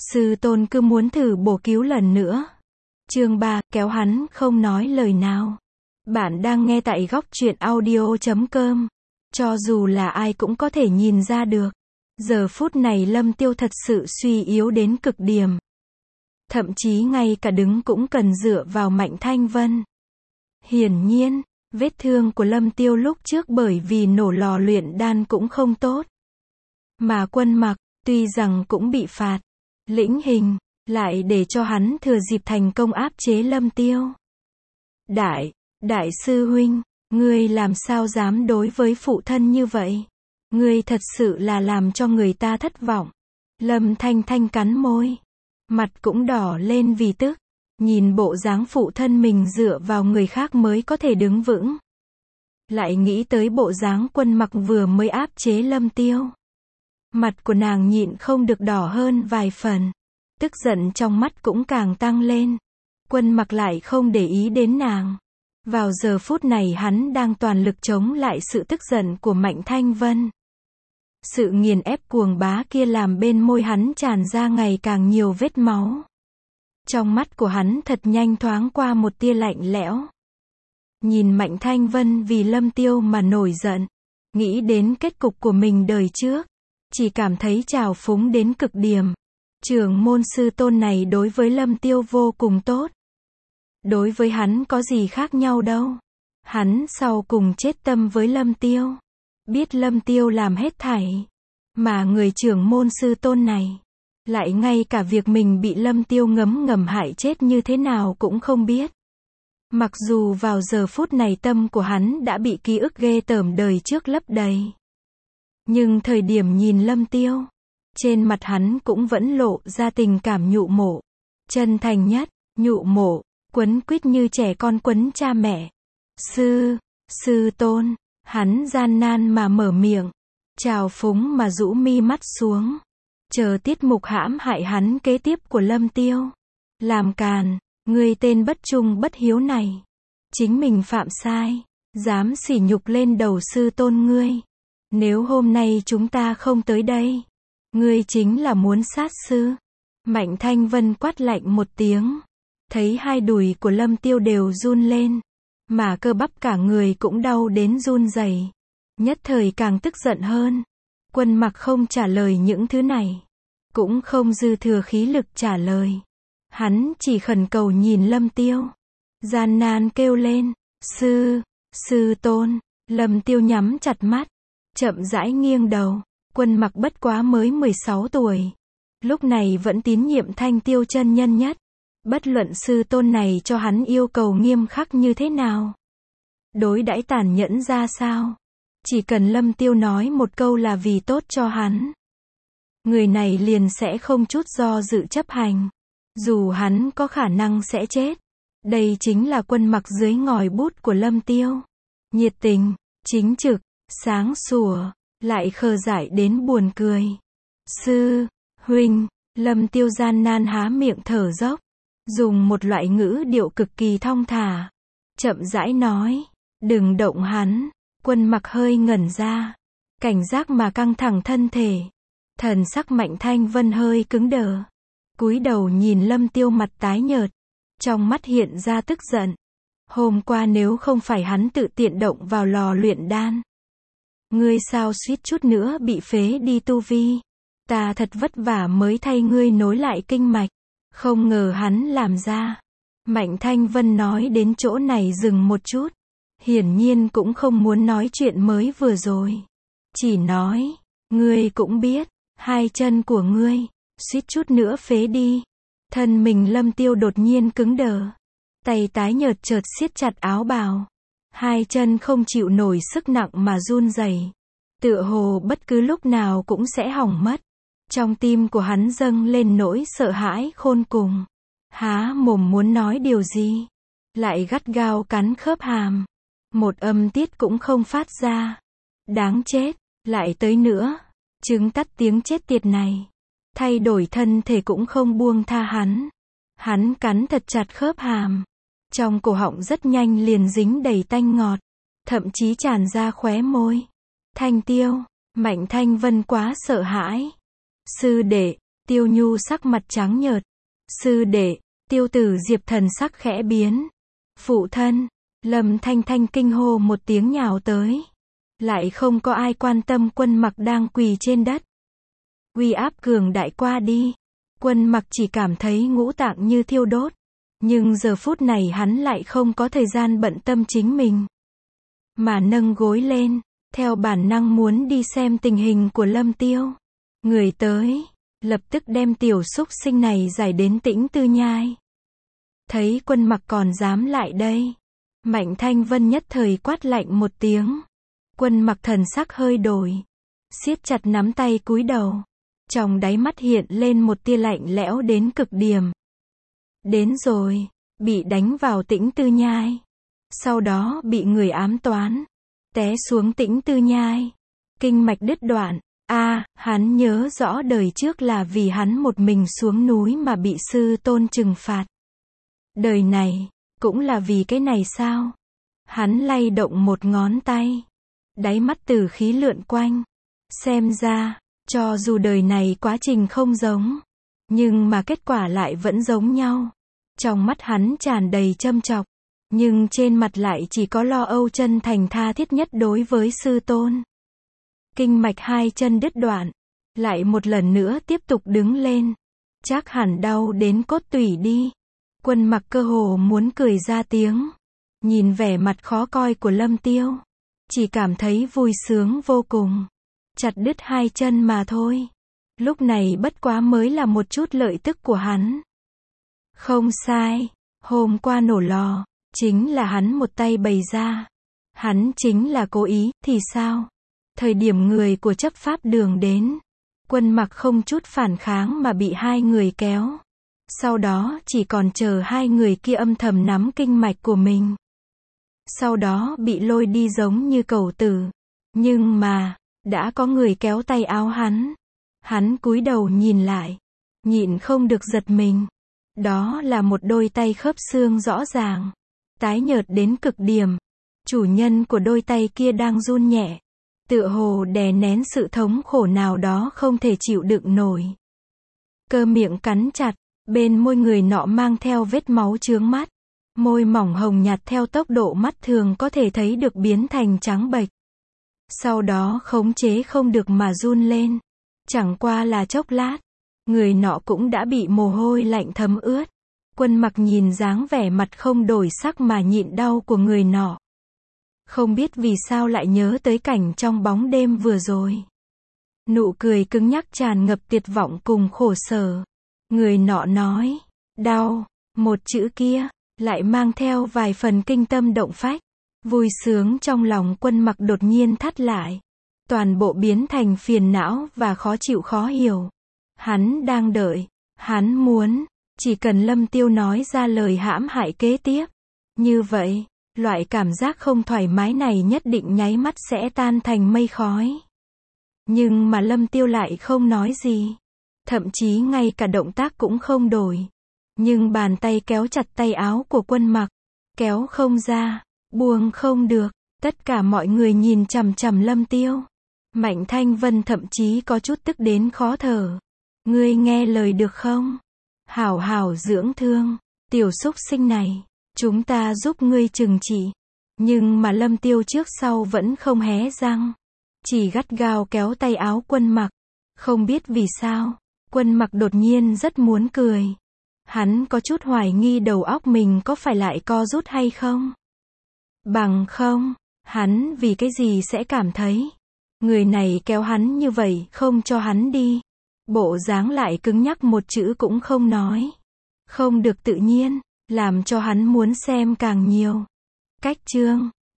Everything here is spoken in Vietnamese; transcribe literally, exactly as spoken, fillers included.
Sư tôn cứ muốn thử bổ cứu lần nữa. Chương ba, kéo hắn không nói lời nào. Bạn đang nghe tại góc truyện audio chấm com. Cho dù là ai cũng có thể nhìn ra được. Giờ phút này Lâm Tiêu thật sự suy yếu đến cực điểm. Thậm chí ngay cả đứng cũng cần dựa vào Mạnh Thanh Vân. Hiển nhiên, vết thương của Lâm Tiêu lúc trước bởi vì nổ lò luyện đan cũng không tốt. Mà Quân Mặc, tuy rằng cũng bị phạt, lĩnh hình, lại để cho hắn thừa dịp thành công áp chế Lâm Tiêu. Đại, đại sư huynh, ngươi làm sao dám đối với phụ thân như vậy? Ngươi thật sự là làm cho người ta thất vọng. Lâm Thanh Thanh cắn môi, mặt cũng đỏ lên vì tức, nhìn bộ dáng phụ thân mình dựa vào người khác mới có thể đứng vững. Lại nghĩ tới bộ dáng Quân Mặc vừa mới áp chế Lâm Tiêu. Mặt của nàng nhịn không được đỏ hơn vài phần. Tức giận trong mắt cũng càng tăng lên. Quân Mặc lại không để ý đến nàng. Vào giờ phút này hắn đang toàn lực chống lại sự tức giận của Mạnh Thanh Vân. Sự nghiền ép cuồng bá kia làm bên môi hắn tràn ra ngày càng nhiều vết máu. Trong mắt của hắn thật nhanh thoáng qua một tia lạnh lẽo. Nhìn Mạnh Thanh Vân vì Lâm Tiêu mà nổi giận. Nghĩ đến kết cục của mình đời trước. Chỉ cảm thấy trào phúng đến cực điểm. Trưởng môn sư tôn này đối với Lâm Tiêu vô cùng tốt. Đối với hắn có gì khác nhau đâu. Hắn sau cùng chết tâm với Lâm Tiêu. Biết Lâm Tiêu làm hết thảy. Mà người trưởng môn sư tôn này. Lại ngay cả việc mình bị Lâm Tiêu ngấm ngầm hại chết như thế nào cũng không biết. Mặc dù vào giờ phút này tâm của hắn đã bị ký ức ghê tởm đời trước lấp đầy. Nhưng thời điểm nhìn Lâm Tiêu, trên mặt hắn cũng vẫn lộ ra tình cảm nhụ mộ. Chân thành nhất, nhụ mộ, quấn quýt như trẻ con quấn cha mẹ. Sư, sư tôn, hắn gian nan mà mở miệng, trào phúng mà rũ mi mắt xuống. Chờ tiết mục hãm hại hắn kế tiếp của Lâm Tiêu. Làm càn, ngươi tên bất trung bất hiếu này. Chính mình phạm sai, dám sỉ nhục lên đầu sư tôn ngươi. Nếu hôm nay chúng ta không tới đây, ngươi chính là muốn sát sư. Mạnh Thanh Vân quát lạnh một tiếng. Thấy hai đùi của Lâm Tiêu đều run lên. Mà cơ bắp cả người cũng đau đến run rẩy. Nhất thời càng tức giận hơn. Quân Mặc không trả lời những thứ này. Cũng không dư thừa khí lực trả lời. Hắn chỉ khẩn cầu nhìn Lâm Tiêu. Gian nan kêu lên. Sư, sư tôn. Lâm Tiêu nhắm chặt mắt. Chậm rãi nghiêng đầu. Quân Mặc bất quá mới mười sáu tuổi. Lúc này vẫn tín nhiệm Thanh Tiêu chân nhân nhất. Bất luận sư tôn này cho hắn yêu cầu nghiêm khắc như thế nào. Đối đãi tàn nhẫn ra sao. Chỉ cần Lâm Tiêu nói một câu là vì tốt cho hắn. Người này liền sẽ không chút do dự chấp hành. Dù hắn có khả năng sẽ chết. Đây chính là Quân Mặc dưới ngòi bút của Lâm Tiêu. Nhiệt tình, chính trực, sáng sủa, lại khờ dại đến buồn cười. Sư, huynh, Lâm Tiêu gian nan há miệng thở dốc. Dùng một loại ngữ điệu cực kỳ thong thả. Chậm rãi nói. Đừng động hắn. Quân Mặc hơi ngẩn ra. Cảnh giác mà căng thẳng thân thể. Thần sắc Mạnh Thanh Vân hơi cứng đờ. Cúi đầu nhìn Lâm Tiêu mặt tái nhợt. Trong mắt hiện ra tức giận. Hôm qua nếu không phải hắn tự tiện động vào lò luyện đan. Ngươi sao suýt chút nữa bị phế đi tu vi. Ta thật vất vả mới thay ngươi nối lại kinh mạch. Không ngờ hắn làm ra. Mạnh Thanh Vân nói đến chỗ này dừng một chút. Hiển nhiên cũng không muốn nói chuyện mới vừa rồi. Chỉ nói, ngươi cũng biết, hai chân của ngươi, suýt chút nữa phế đi. Thân mình Lâm Tiêu đột nhiên cứng đờ. Tay tái nhợt chợt siết chặt áo bào. Hai chân không chịu nổi sức nặng mà run rẩy. Tựa hồ bất cứ lúc nào cũng sẽ hỏng mất. Trong tim của hắn dâng lên nỗi sợ hãi khôn cùng. Há mồm muốn nói điều gì. Lại gắt gao cắn khớp hàm. Một âm tiết cũng không phát ra. Đáng chết, lại tới nữa. Chứng tắt tiếng chết tiệt này. Thay đổi thân thể cũng không buông tha hắn. Hắn cắn thật chặt khớp hàm. Trong cổ họng rất nhanh liền dính đầy tanh ngọt. Thậm chí tràn ra khóe môi. Thanh Tiêu, Mạnh Thanh Vân quá sợ hãi. Sư đệ, Tiêu Nhu sắc mặt trắng nhợt. Sư đệ, Tiêu Tử Diệp thần sắc khẽ biến. Phụ thân, Lâm Thanh Thanh kinh hô một tiếng nhào tới. Lại không có ai quan tâm Quân Mặc đang quỳ trên đất. Uy áp cường đại qua đi. Quân Mặc chỉ cảm thấy ngũ tạng như thiêu đốt. Nhưng giờ phút này hắn lại không có thời gian bận tâm chính mình. Mà nâng gối lên, theo bản năng muốn đi xem tình hình của Lâm Tiêu. Người tới, lập tức đem tiểu xúc sinh này giải đến Tĩnh Tư Nhai. Thấy Quân Mặc còn dám lại đây. Mạnh Thanh Vân nhất thời quát lạnh một tiếng. Quân Mặc thần sắc hơi đổi. Siết chặt nắm tay cúi đầu. Trong đáy mắt hiện lên một tia lạnh lẽo đến cực điểm. Đến rồi, bị đánh vào Tĩnh Tư Nhai. Sau đó bị người ám toán. Té xuống Tĩnh Tư Nhai. Kinh mạch đứt đoạn. a à, hắn nhớ rõ đời trước là vì hắn một mình xuống núi mà bị sư tôn trừng phạt. Đời này, cũng là vì cái này sao? Hắn lay động một ngón tay. Đáy mắt tử khí lượn quanh. Xem ra, cho dù đời này quá trình không giống, nhưng mà kết quả lại vẫn giống nhau. Trong mắt hắn tràn đầy châm chọc, nhưng trên mặt lại chỉ có lo âu chân thành tha thiết nhất đối với sư tôn. Kinh mạch hai chân đứt đoạn, lại một lần nữa tiếp tục đứng lên. Chắc hẳn đau đến cốt tủy đi. Quân Mặc cơ hồ muốn cười ra tiếng. Nhìn vẻ mặt khó coi của Lâm Tiêu, chỉ cảm thấy vui sướng vô cùng. Chặt đứt hai chân mà thôi. Lúc này bất quá mới là một chút lợi tức của hắn. Không sai, hôm qua nổ lò, chính là hắn một tay bày ra. Hắn chính là cố ý, thì sao? Thời điểm người của chấp pháp đường đến, Quân Mặc không chút phản kháng mà bị hai người kéo. Sau đó chỉ còn chờ hai người kia âm thầm nắm kinh mạch của mình. Sau đó bị lôi đi giống như cẩu tử. Nhưng mà, đã có người kéo tay áo hắn. Hắn cúi đầu nhìn lại, nhịn không được giật mình. Đó là một đôi tay khớp xương rõ ràng, tái nhợt đến cực điểm. Chủ nhân của đôi tay kia đang run nhẹ, tựa hồ đè nén sự thống khổ nào đó không thể chịu đựng nổi. Cơ miệng cắn chặt, bên môi người nọ mang theo vết máu chướng mắt. Môi mỏng hồng nhạt theo tốc độ mắt thường có thể thấy được biến thành trắng bệch. Sau đó khống chế không được mà run lên. Chẳng qua là chốc lát, người nọ cũng đã bị mồ hôi lạnh thấm ướt. Quân Mặc nhìn dáng vẻ mặt không đổi sắc mà nhịn đau của người nọ. Không biết vì sao lại nhớ tới cảnh trong bóng đêm vừa rồi. Nụ cười cứng nhắc tràn ngập tuyệt vọng cùng khổ sở. Người nọ nói, đau, một chữ kia, lại mang theo vài phần kinh tâm động phách. Vui sướng trong lòng Quân Mặc đột nhiên thắt lại. Toàn bộ biến thành phiền não và khó chịu khó hiểu. Hắn đang đợi, hắn muốn, chỉ cần Lâm Tiêu nói ra lời hãm hại kế tiếp. Như vậy, loại cảm giác không thoải mái này nhất định nháy mắt sẽ tan thành mây khói. Nhưng mà Lâm Tiêu lại không nói gì. Thậm chí ngay cả động tác cũng không đổi. Nhưng bàn tay kéo chặt tay áo của Quân Mặc. Kéo không ra, buông không được. Tất cả mọi người nhìn chằm chằm Lâm Tiêu. Mạnh Thanh Vân thậm chí có chút tức đến khó thở. Ngươi nghe lời được không? Hảo hảo dưỡng thương. Tiểu xúc sinh này, chúng ta giúp ngươi trừng trị. Nhưng mà Lâm Tiêu trước sau vẫn không hé răng. Chỉ gắt gao kéo tay áo Quân Mặc. Không biết vì sao, Quân Mặc đột nhiên rất muốn cười. Hắn có chút hoài nghi đầu óc mình có phải lại co rút hay không. Bằng không, hắn vì cái gì sẽ cảm thấy người này kéo hắn như vậy không cho hắn đi. Bộ dáng lại cứng nhắc một chữ cũng không nói. Không được tự nhiên, làm cho hắn muốn xem càng nhiều. Cách chương